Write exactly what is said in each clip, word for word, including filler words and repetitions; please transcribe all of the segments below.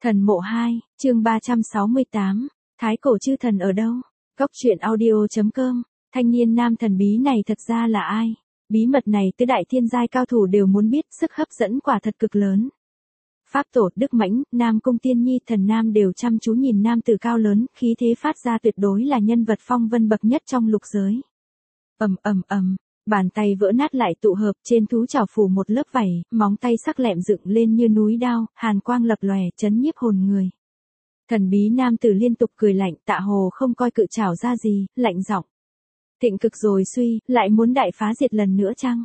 Thần mộ hai, chương ba trăm sáu mươi tám, Thái cổ chư thần ở đâu? Góc truyện audio chấm com, thanh niên nam thần bí này thật ra là ai? Bí mật này tứ đại thiên giai cao thủ đều muốn biết, sức hấp dẫn quả thật cực lớn. Pháp tổ, Đức Mãnh, Nam Cung Tiên Nhi, thần nam đều chăm chú nhìn nam tử cao lớn, khí thế phát ra tuyệt đối là nhân vật phong vân bậc nhất trong lục giới. Ầm ầm ầm, bàn tay vỡ nát lại tụ hợp, trên thú chảo phủ một lớp vảy, móng tay sắc lẹm dựng lên như núi đao, hàn quang lập lòe, chấn nhiếp hồn người. Thần bí nam tử liên tục cười lạnh, Tạ Hồ không coi cự chảo ra gì, lạnh giọng. Thịnh cực rồi suy, lại muốn đại phá diệt lần nữa chăng?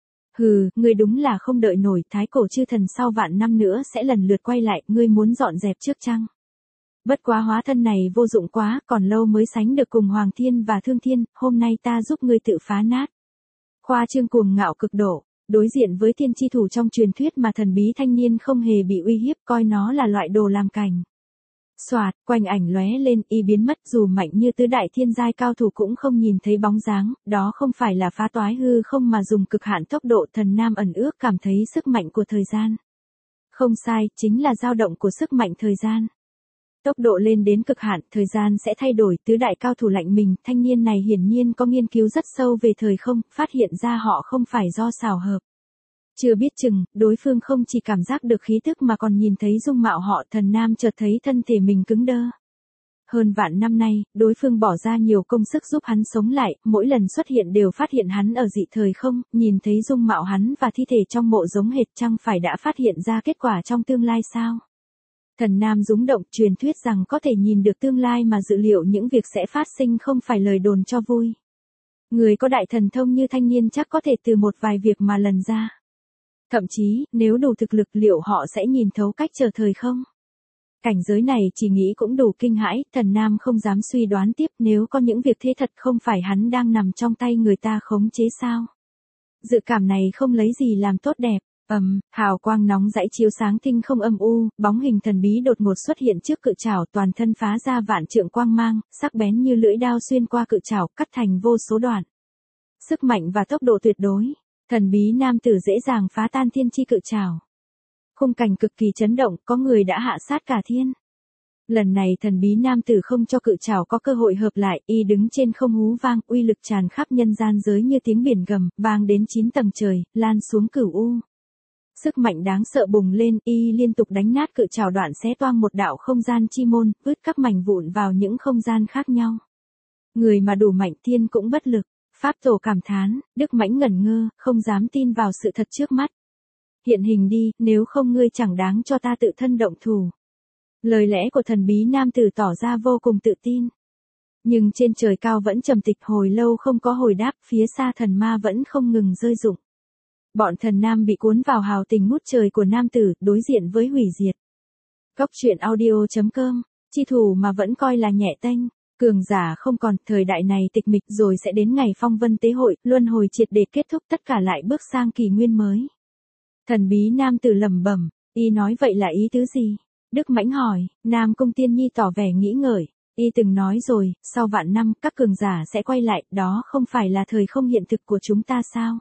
Hừ, ngươi đúng là không đợi nổi, thái cổ chư thần sau vạn năm nữa sẽ lần lượt quay lại, ngươi muốn dọn dẹp trước chăng? Bất quá hóa thân này vô dụng quá, còn lâu mới sánh được cùng Hoàng Thiên và Thương Thiên, hôm nay ta giúp ngươi tự phá nát. Khoa trương cuồng ngạo cực độ, đối diện với thiên chi thủ trong truyền thuyết mà thần bí thanh niên không hề bị uy hiếp, coi nó là loại đồ làm cành. Xoạt, quanh ảnh lóe lên, y biến mất, dù mạnh như tứ đại thiên giai cao thủ cũng không nhìn thấy bóng dáng, đó không phải là phá toái hư không mà dùng cực hạn tốc độ. Thần nam ẩn ước cảm thấy sức mạnh của thời gian. Không sai, chính là dao động của sức mạnh thời gian. Tốc độ lên đến cực hạn, thời gian sẽ thay đổi, tứ đại cao thủ lạnh mình, thanh niên này hiển nhiên có nghiên cứu rất sâu về thời không, phát hiện ra họ không phải do xảo hợp. Chưa biết chừng, đối phương không chỉ cảm giác được khí tức mà còn nhìn thấy dung mạo họ. Thần nam chợt thấy thân thể mình cứng đơ. Hơn vạn năm nay, đối phương bỏ ra nhiều công sức giúp hắn sống lại, mỗi lần xuất hiện đều phát hiện hắn ở dị thời không, nhìn thấy dung mạo hắn và thi thể trong mộ giống hệt, chẳng phải đã phát hiện ra kết quả trong tương lai sao? Thần nam rúng động, truyền thuyết rằng có thể nhìn được tương lai mà dự liệu những việc sẽ phát sinh không phải lời đồn cho vui. Người có đại thần thông như thanh niên chắc có thể từ một vài việc mà lần ra. Thậm chí, nếu đủ thực lực liệu họ sẽ nhìn thấu cách chờ thời không? Cảnh giới này chỉ nghĩ cũng đủ kinh hãi, thần nam không dám suy đoán tiếp, nếu có những việc thế thật không phải hắn đang nằm trong tay người ta khống chế sao? Dự cảm này không lấy gì làm tốt đẹp. Ầm, um, hào quang nóng rãy chiếu sáng thinh không âm u, bóng hình thần bí đột ngột xuất hiện trước cự trảo, toàn thân phá ra vạn trượng quang mang, sắc bén như lưỡi đao xuyên qua cự trảo, cắt thành vô số đoạn. Sức mạnh và tốc độ tuyệt đối, thần bí nam tử dễ dàng phá tan thiên chi cự trảo. Khung cảnh cực kỳ chấn động, có người đã hạ sát cả thiên. Lần này thần bí nam tử không cho cự trảo có cơ hội hợp lại, y đứng trên không hú vang, uy lực tràn khắp nhân gian giới như tiếng biển gầm, vang đến chín tầng trời, lan xuống cửu u. Sức mạnh đáng sợ bùng lên, y liên tục đánh nát cự trảo, đoạn xé toang một đạo không gian chi môn, vứt các mảnh vụn vào những không gian khác nhau. Người mà đủ mạnh thiên cũng bất lực. Pháp tổ cảm thán, Đức Mãnh ngẩn ngơ, không dám tin vào sự thật trước mắt. Hiện hình đi, nếu không ngươi chẳng đáng cho ta tự thân động thủ. Lời lẽ của thần bí nam tử tỏ ra vô cùng tự tin. Nhưng trên trời cao vẫn trầm tịch, hồi lâu không có hồi đáp, phía xa thần ma vẫn không ngừng rơi rụng. Bọn thần nam bị cuốn vào hào tình ngút trời của nam tử, đối diện với hủy diệt. Góc truyện audio chấm com, chi thủ mà vẫn coi là nhẹ tênh. Cường giả không còn, thời đại này tịch mịch, rồi sẽ đến ngày phong vân tế hội, luân hồi triệt để kết thúc, tất cả lại bước sang kỷ nguyên mới. Thần bí nam tử lẩm bẩm, y nói vậy là ý tứ gì? Đức Mãnh hỏi. Nam Cung Tiên Nhi tỏ vẻ nghĩ ngợi, y từng nói rồi, sau vạn năm các cường giả sẽ quay lại, đó không phải là thời không hiện thực của chúng ta sao?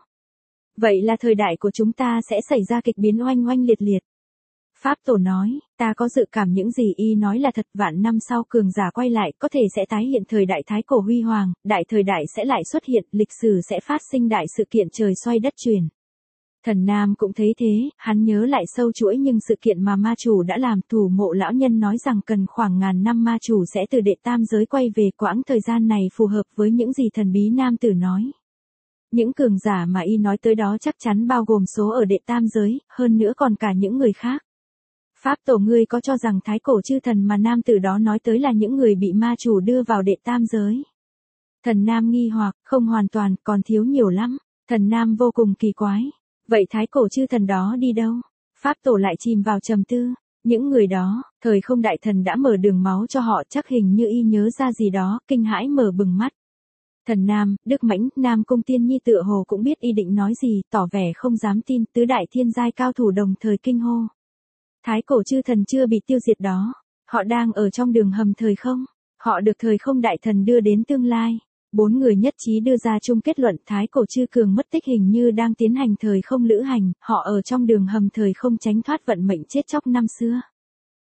Vậy là thời đại của chúng ta sẽ xảy ra kịch biến oanh oanh liệt liệt. Pháp tổ nói, ta có dự cảm những gì y nói là thật, vạn năm sau cường giả quay lại, có thể sẽ tái hiện thời đại thái cổ huy hoàng, đại thời đại sẽ lại xuất hiện, lịch sử sẽ phát sinh đại sự kiện trời xoay đất chuyển. Thần nam cũng thấy thế, hắn nhớ lại sâu chuỗi những sự kiện mà ma chủ đã làm. Thủ mộ lão nhân nói rằng cần khoảng ngàn năm ma chủ sẽ từ đệ tam giới quay về, quãng thời gian này phù hợp với những gì thần bí nam tử nói. Những cường giả mà y nói tới đó chắc chắn bao gồm số ở đệ tam giới, hơn nữa còn cả những người khác. Pháp tổ, ngươi có cho rằng thái cổ chư thần mà nam tử đó nói tới là những người bị ma chủ đưa vào đệ tam giới? Thần nam nghi hoặc, không hoàn toàn, còn thiếu nhiều lắm. Thần nam vô cùng kỳ quái. Vậy thái cổ chư thần đó đi đâu? Pháp tổ lại chìm vào trầm tư. Những người đó, thời không đại thần đã mở đường máu cho họ, chắc hình như y nhớ ra gì đó, kinh hãi mở bừng mắt. Thần nam, Đức Mãnh, Nam Cung Tiên Nhi tựa hồ cũng biết y định nói gì, tỏ vẻ không dám tin, tứ đại thiên giai cao thủ đồng thời kinh hô. Thái cổ chư thần chưa bị tiêu diệt đó, họ đang ở trong đường hầm thời không, họ được thời không đại thần đưa đến tương lai. Bốn người nhất trí đưa ra chung kết luận, thái cổ chư cường mất tích hình như đang tiến hành thời không lữ hành, họ ở trong đường hầm thời không tránh thoát vận mệnh chết chóc năm xưa.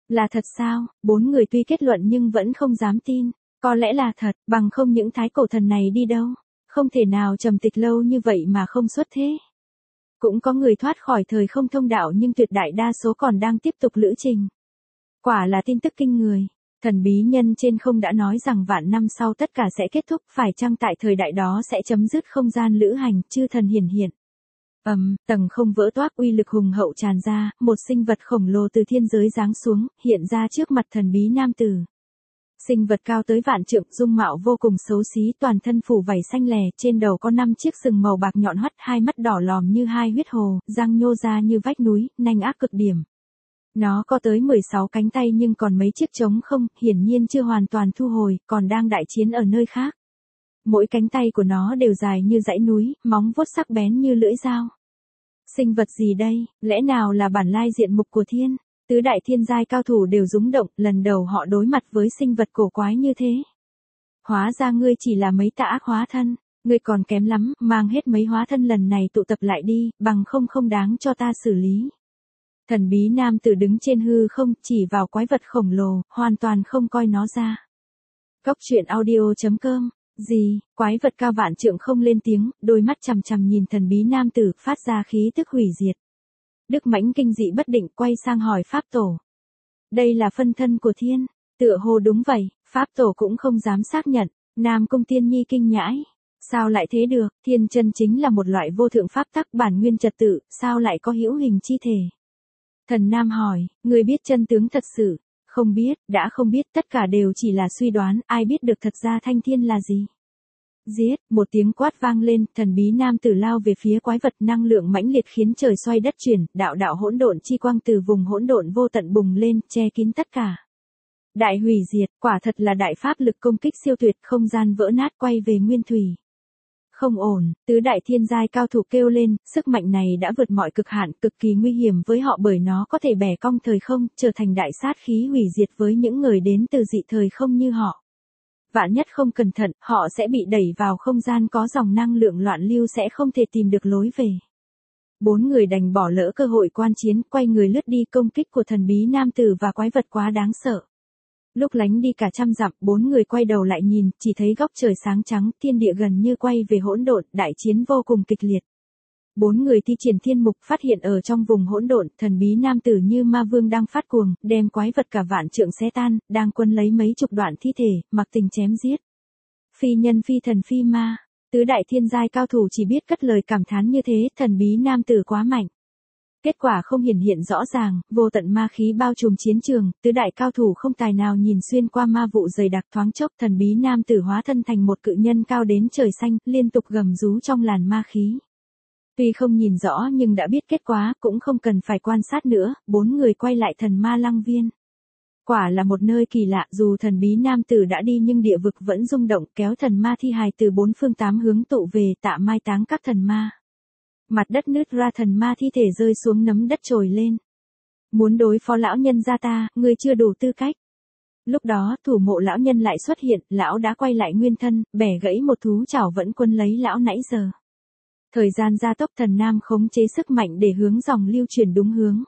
Là thật sao? Bốn người tuy kết luận nhưng vẫn không dám tin. Có lẽ là thật, bằng không những thái cổ thần này đi đâu. Không thể nào trầm tịch lâu như vậy mà không xuất thế. Cũng có người thoát khỏi thời không thông đạo nhưng tuyệt đại đa số còn đang tiếp tục lữ trình. Quả là tin tức kinh người. Thần bí nhân trên không đã nói rằng vạn năm sau tất cả sẽ kết thúc, phải chăng tại thời đại đó sẽ chấm dứt không gian lữ hành, chư thần hiển hiện. Ầm, um, tầng không vỡ toác, uy lực hùng hậu tràn ra, một sinh vật khổng lồ từ thiên giới giáng xuống, hiện ra trước mặt thần bí nam tử. Sinh vật cao tới vạn trượng, dung mạo vô cùng xấu xí, toàn thân phủ vảy xanh lè, trên đầu có năm chiếc sừng màu bạc nhọn hoắt, hai mắt đỏ lòm như hai huyết hồ, răng nhô ra như vách núi, nanh ác cực điểm. Nó có tới mười sáu cánh tay nhưng còn mấy chiếc trống không, hiển nhiên chưa hoàn toàn thu hồi, còn đang đại chiến ở nơi khác. Mỗi cánh tay của nó đều dài như dãy núi, móng vuốt sắc bén như lưỡi dao. Sinh vật gì đây, lẽ nào là bản lai diện mục của thiên? Tứ đại thiên giai cao thủ đều rúng động, lần đầu họ đối mặt với sinh vật cổ quái như thế. Hóa ra ngươi chỉ là mấy tà ác hóa thân, ngươi còn kém lắm, mang hết mấy hóa thân lần này tụ tập lại đi, bằng không không đáng cho ta xử lý. Thần bí nam tử đứng trên hư không, chỉ vào quái vật khổng lồ, hoàn toàn không coi nó ra. Cốc truyện audio chấm com. Gì, quái vật cao vạn trượng không lên tiếng, đôi mắt chằm chằm nhìn thần bí nam tử, phát ra khí tức hủy diệt. Đức Mãnh kinh dị bất định, quay sang hỏi Pháp Tổ. Đây là phân thân của thiên, tựa hồ đúng vậy, Pháp Tổ cũng không dám xác nhận. Nam Cung Tiên Nhi kinh nhãi. Sao lại thế được, thiên chân chính là một loại vô thượng pháp tắc bản nguyên trật tự, sao lại có hữu hình chi thể? Thần Nam hỏi, người biết chân tướng thật sự? Không biết, đã không biết, tất cả đều chỉ là suy đoán, ai biết được thật ra thanh thiên là gì? Giết, một tiếng quát vang lên, thần bí nam tử lao về phía quái vật, năng lượng mãnh liệt khiến trời xoay đất chuyển, đạo đạo hỗn độn chi quang từ vùng hỗn độn vô tận bùng lên, che kín tất cả. Đại hủy diệt, quả thật là đại pháp lực công kích siêu tuyệt, không gian vỡ nát quay về nguyên thủy. Không ổn, tứ đại thiên giai cao thủ kêu lên, sức mạnh này đã vượt mọi cực hạn, cực kỳ nguy hiểm với họ bởi nó có thể bẻ cong thời không, trở thành đại sát khí hủy diệt với những người đến từ dị thời không như họ. Vạn nhất không cẩn thận, họ sẽ bị đẩy vào không gian có dòng năng lượng loạn lưu sẽ không thể tìm được lối về. Bốn người đành bỏ lỡ cơ hội quan chiến, quay người lướt đi, công kích của thần bí nam tử và quái vật quá đáng sợ. Lúc lánh đi cả trăm dặm, bốn người quay đầu lại nhìn, chỉ thấy góc trời sáng trắng, thiên địa gần như quay về hỗn độn, đại chiến vô cùng kịch liệt. Bốn người thi triển thiên mục phát hiện ở trong vùng hỗn độn, thần bí nam tử như ma vương đang phát cuồng, đem quái vật cả vạn trượng xé tan, đang quân lấy mấy chục đoạn thi thể, mặc tình chém giết. Phi nhân phi thần phi ma, tứ đại thiên giai cao thủ chỉ biết cất lời cảm thán như thế, thần bí nam tử quá mạnh. Kết quả không hiển hiện rõ ràng, vô tận ma khí bao trùm chiến trường, tứ đại cao thủ không tài nào nhìn xuyên qua ma vụ dày đặc, thoáng chốc thần bí nam tử hóa thân thành một cự nhân cao đến trời xanh, liên tục gầm rú trong làn ma khí. Tuy không nhìn rõ nhưng đã biết kết quả, cũng không cần phải quan sát nữa, bốn người quay lại thần ma lăng viên. Quả là một nơi kỳ lạ, dù thần bí nam tử đã đi nhưng địa vực vẫn rung động, kéo thần ma thi hài từ bốn phương tám hướng tụ về tạ mai táng các thần ma. Mặt đất nứt ra, thần ma thi thể rơi xuống, nấm đất trồi lên. Muốn đối phó lão nhân gia ta, ngươi chưa đủ tư cách. Lúc đó, thủ mộ lão nhân lại xuất hiện, lão đã quay lại nguyên thân, bẻ gãy một thú chảo vẫn quân lấy lão nãy giờ. Thời gian gia tốc, thần nam khống chế sức mạnh để hướng dòng lưu chuyển đúng hướng.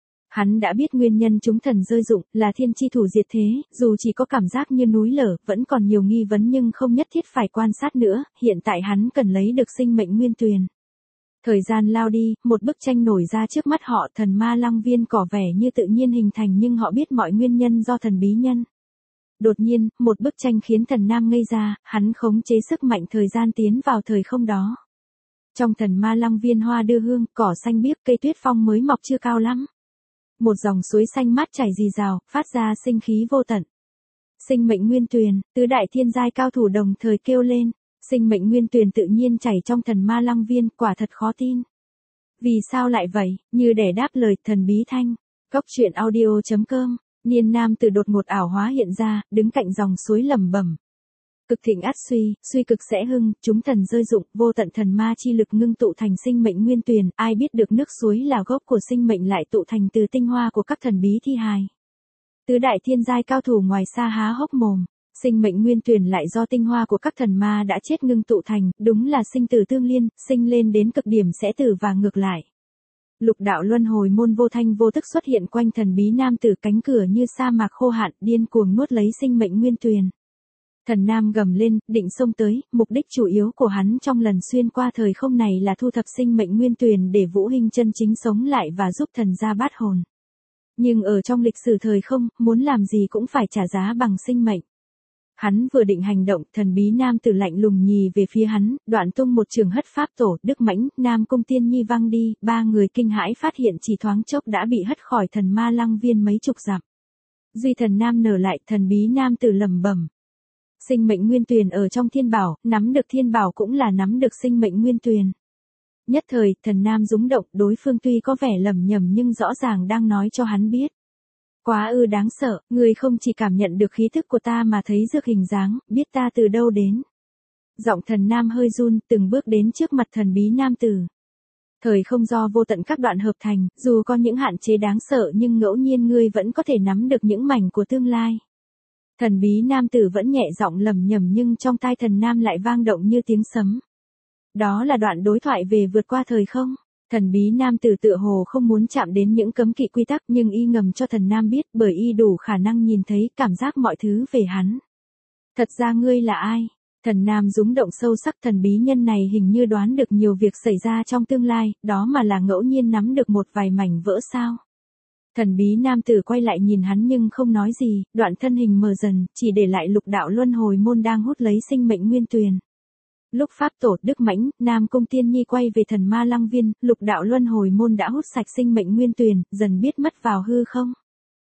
Hắn đã biết nguyên nhân chúng thần rơi dụng, là thiên chi thủ diệt thế, dù chỉ có cảm giác như núi lở, vẫn còn nhiều nghi vấn nhưng không nhất thiết phải quan sát nữa, hiện tại hắn cần lấy được sinh mệnh nguyên tuyền. Thời gian lao đi, một bức tranh nổi ra trước mắt họ, thần ma lăng viên cỏ vẻ như tự nhiên hình thành nhưng họ biết mọi nguyên nhân do thần bí nhân. Đột nhiên, một bức tranh khiến thần nam ngây ra, hắn khống chế sức mạnh thời gian tiến vào thời không đó. Trong thần ma lăng viên hoa đưa hương, cỏ xanh biếc, cây tuyết phong mới mọc chưa cao lắm. Một dòng suối xanh mát chảy rì rào, phát ra sinh khí vô tận. Sinh mệnh nguyên tuyền, tứ đại thiên giai cao thủ đồng thời kêu lên. Sinh mệnh nguyên tuyền tự nhiên chảy trong thần ma lăng viên, quả thật khó tin. Vì sao lại vậy, như để đáp lời thần bí thanh. Cốc truyện audio chấm com, niên nam từ đột ngột ảo hóa hiện ra, đứng cạnh dòng suối lẩm bẩm. Cực thịnh ắt suy, suy cực sẽ hưng, chúng thần rơi dụng, vô tận thần ma chi lực ngưng tụ thành sinh mệnh nguyên tuyền, ai biết được nước suối là gốc của sinh mệnh lại tụ thành từ tinh hoa của các thần bí thi hài. Tứ đại thiên giai cao thủ ngoài xa há hốc mồm. Sinh mệnh nguyên tuyền lại do tinh hoa của các thần ma đã chết ngưng tụ thành, đúng là sinh tử tương liên, sinh lên đến cực điểm sẽ tử và ngược lại. Lục đạo luân hồi môn vô thanh vô tức xuất hiện quanh thần bí nam tử, cánh cửa như sa mạc khô hạn, điên cuồng nuốt lấy sinh mệnh nguyên tuyền. Thần nam gầm lên, định xông tới, mục đích chủ yếu của hắn trong lần xuyên qua thời không này là thu thập sinh mệnh nguyên tuyền để Vũ Hinh chân chính sống lại và giúp thần gia bát hồn. Nhưng ở trong lịch sử thời không, muốn làm gì cũng phải trả giá bằng sinh mệnh. Hắn vừa định hành động, thần bí nam tử lạnh lùng nhì về phía hắn, đoạn tung một trường hất pháp tổ, Đức Mãnh, Nam Cung Tiên Nhi văng đi, ba người kinh hãi phát hiện chỉ thoáng chốc đã bị hất khỏi thần ma lăng viên mấy chục dặm. Duy thần nam nở lại, thần bí nam tử lẩm bẩm. Sinh mệnh nguyên tuyền ở trong thiên bảo, nắm được thiên bảo cũng là nắm được sinh mệnh nguyên tuyền. Nhất thời, thần nam rúng động, đối phương tuy có vẻ lẩm nhẩm nhưng rõ ràng đang nói cho hắn biết. Quá ư đáng sợ, người không chỉ cảm nhận được khí thức của ta mà thấy dược hình dáng, biết ta từ đâu đến. Giọng thần nam hơi run, từng bước đến trước mặt thần bí nam tử. Thời không do vô tận các đoạn hợp thành, dù có những hạn chế đáng sợ nhưng ngẫu nhiên ngươi vẫn có thể nắm được những mảnh của tương lai. Thần bí nam tử vẫn nhẹ giọng lẩm nhẩm nhưng trong tai thần nam lại vang động như tiếng sấm. Đó là đoạn đối thoại về vượt qua thời không. Thần bí nam tử tựa hồ không muốn chạm đến những cấm kỵ quy tắc nhưng y ngầm cho thần nam biết bởi y đủ khả năng nhìn thấy cảm giác mọi thứ về hắn. Thật ra ngươi là ai? Thần nam rúng động sâu sắc, thần bí nhân này hình như đoán được nhiều việc xảy ra trong tương lai, đó mà là ngẫu nhiên nắm được một vài mảnh vỡ sao. Thần bí nam tử quay lại nhìn hắn nhưng không nói gì, đoạn thân hình mờ dần, chỉ để lại lục đạo luân hồi môn đang hút lấy sinh mệnh nguyên tuyền. Lúc pháp tổ Đức Mãnh, Nam Cung Tiên Nhi quay về thần ma lăng viên, lục đạo luân hồi môn đã hút sạch sinh mệnh nguyên tuyền, dần biết mất vào hư không.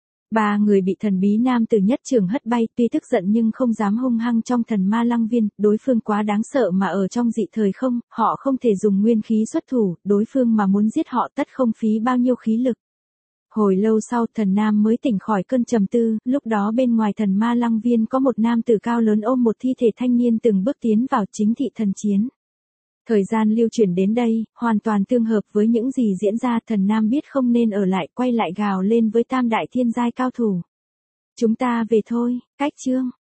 Ba người bị thần bí nam tử nhất trường hất bay, tuy tức giận nhưng không dám hung hăng trong thần ma lăng viên, đối phương quá đáng sợ mà ở trong dị thời không, họ không thể dùng nguyên khí xuất thủ, đối phương mà muốn giết họ tất không phí bao nhiêu khí lực. Hồi lâu sau thần nam mới tỉnh khỏi cơn trầm tư, lúc đó bên ngoài thần ma lăng viên có một nam tử cao lớn ôm một thi thể thanh niên từng bước tiến vào chính thị thần chiến. Thời gian lưu chuyển đến đây, hoàn toàn tương hợp với những gì diễn ra, thần nam biết không nên ở lại, quay lại gào lên với tam đại thiên giai cao thủ. Chúng ta về thôi, cách chương.